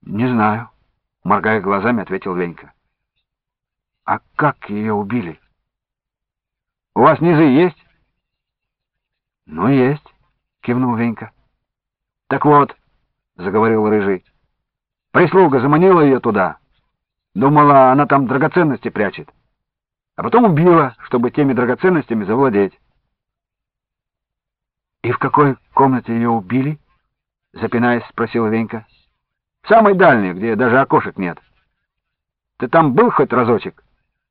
Не знаю, моргая глазами, ответил Венька. А как ее убили? У вас низы есть? Ну, есть, кивнул Венька. Так вот, заговорил Рыжий, прислуга заманила ее туда. Думала, она там драгоценности прячет. А потом убила, чтобы теми драгоценностями завладеть. И в какой комнате ее убили? Запинаясь, спросил Венька. В самой дальней, где даже окошек нет. Ты там был хоть разочек?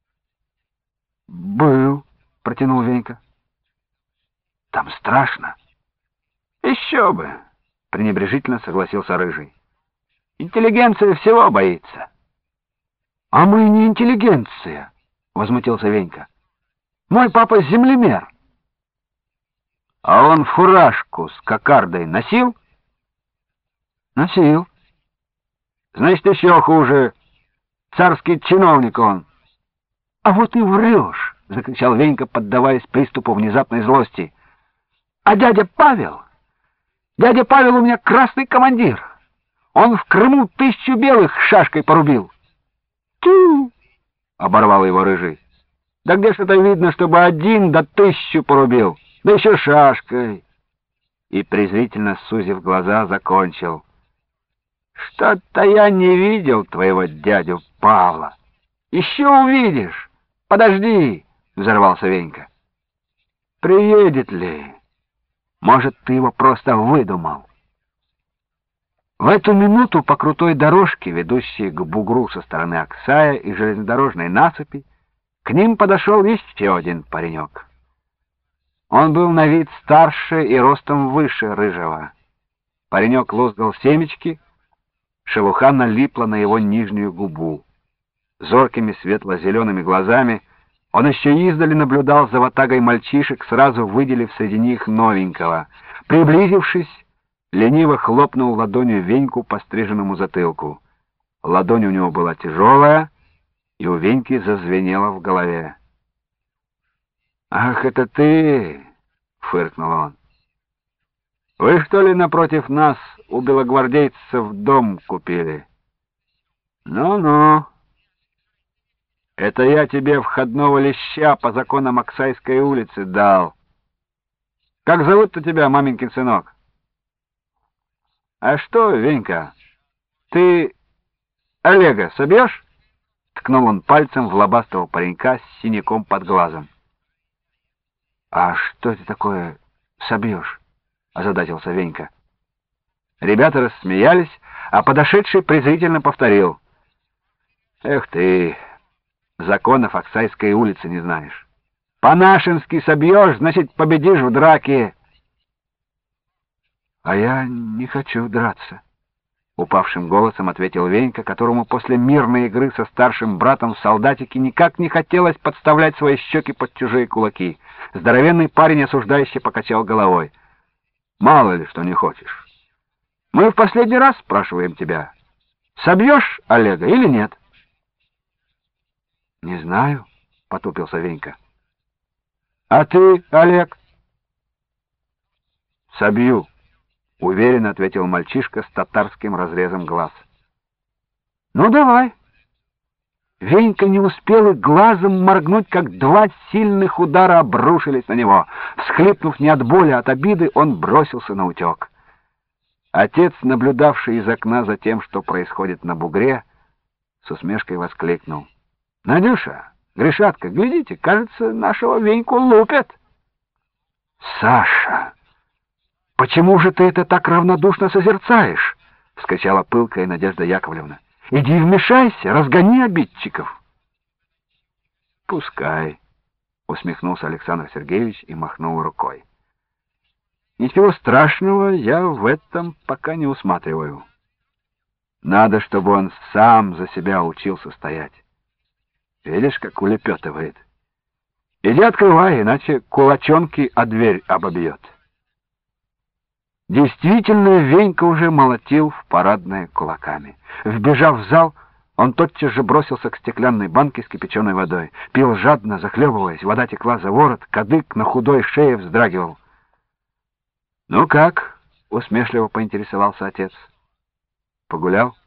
Был, протянул Венька. Там страшно. Еще бы, пренебрежительно согласился Рыжий. Интеллигенция всего боится. А мы не интеллигенция, возмутился Венька. Мой папа землемер. А он фуражку с кокардой носил? Носил. Значит, еще хуже. Царский чиновник он. А вот и врешь, закричал Венька, поддаваясь приступу внезапной злости. А дядя Павел? Дядя Павел у меня красный командир. Он в Крыму 1000 белых шашкой порубил. Тю! Оборвал его Рыжий. Да где ж это видно, чтобы 1 до 1000 порубил? Да еще шашкой. И презрительно сузив глаза, закончил. Что-то я не видел твоего дядю Павла. Еще увидишь. Подожди, взорвался Венька. Приедет ли? Может, ты его просто выдумал? В эту минуту по крутой дорожке, ведущей к бугру со стороны Аксая и железнодорожной насыпи, к ним подошел еще один паренек. Он был на вид старше и ростом выше Рыжего. Паренек лузгал семечки, шелуха налипла на его нижнюю губу. Зоркими светло-зелеными глазами он еще издали наблюдал за ватагой мальчишек, сразу выделив среди них новенького. Приблизившись, лениво хлопнул ладонью Веньку по стриженному затылку. Ладонь у него была тяжелая, и у Веньки зазвенело в голове. «Ах, это ты!» — фыркнул он. «Вы, что ли, напротив нас у белогвардейцев дом купили?» «Ну-ну. Это я тебе входного леща по законам Аксайской улицы дал. Как зовут-то тебя, маменькин сынок?» «А что, Венька, ты Олега собьешь?» — ткнул он пальцем в лобастого паренька с синяком под глазом. «А что это такое собьешь?» — озадачился Венька. Ребята рассмеялись, а подошедший презрительно повторил. «Эх ты, законов Аксайской улицы не знаешь. По-нашенски собьешь, значит, победишь в драке». «А я не хочу драться», — упавшим голосом ответил Венька, которому после мирной игры со старшим братом в солдатике никак не хотелось подставлять свои щеки под чужие кулаки. Здоровенный парень осуждающе покачал головой. «Мало ли, что не хочешь. Мы в последний раз спрашиваем тебя, собьешь Олега или нет?» «Не знаю», — потупился Венька. «А ты, Олег?» «Собью», — уверенно ответил мальчишка с татарским разрезом глаз. «Ну, давай». Венька не успел и глазом моргнуть, как 2 сильных удара обрушились на него. Всхлипнув не от боли, а от обиды, он бросился наутек. Отец, наблюдавший из окна за тем, что происходит на бугре, с усмешкой воскликнул. «Надюша, Гришатка, глядите, кажется, нашего Веньку лупят». «Саша, почему же ты это так равнодушно созерцаешь?» — вскричала пылкая Надежда Яковлевна. «Иди вмешайся, разгони обидчиков». «Пускай», — усмехнулся Александр Сергеевич и махнул рукой. «Ничего страшного я в этом пока не усматриваю. Надо, чтобы он сам за себя учился стоять. Видишь, как улепетывает. Иди открывай, иначе кулачонки о дверь обобьет». Действительно, Венька уже молотил в парадное кулаками. Вбежав в зал, он тотчас же бросился к стеклянной банке с кипяченой водой. Пил жадно, захлебываясь, вода текла за ворот, кадык на худой шее вздрагивал. «Ну как?» — усмешливо поинтересовался отец. «Погулял?»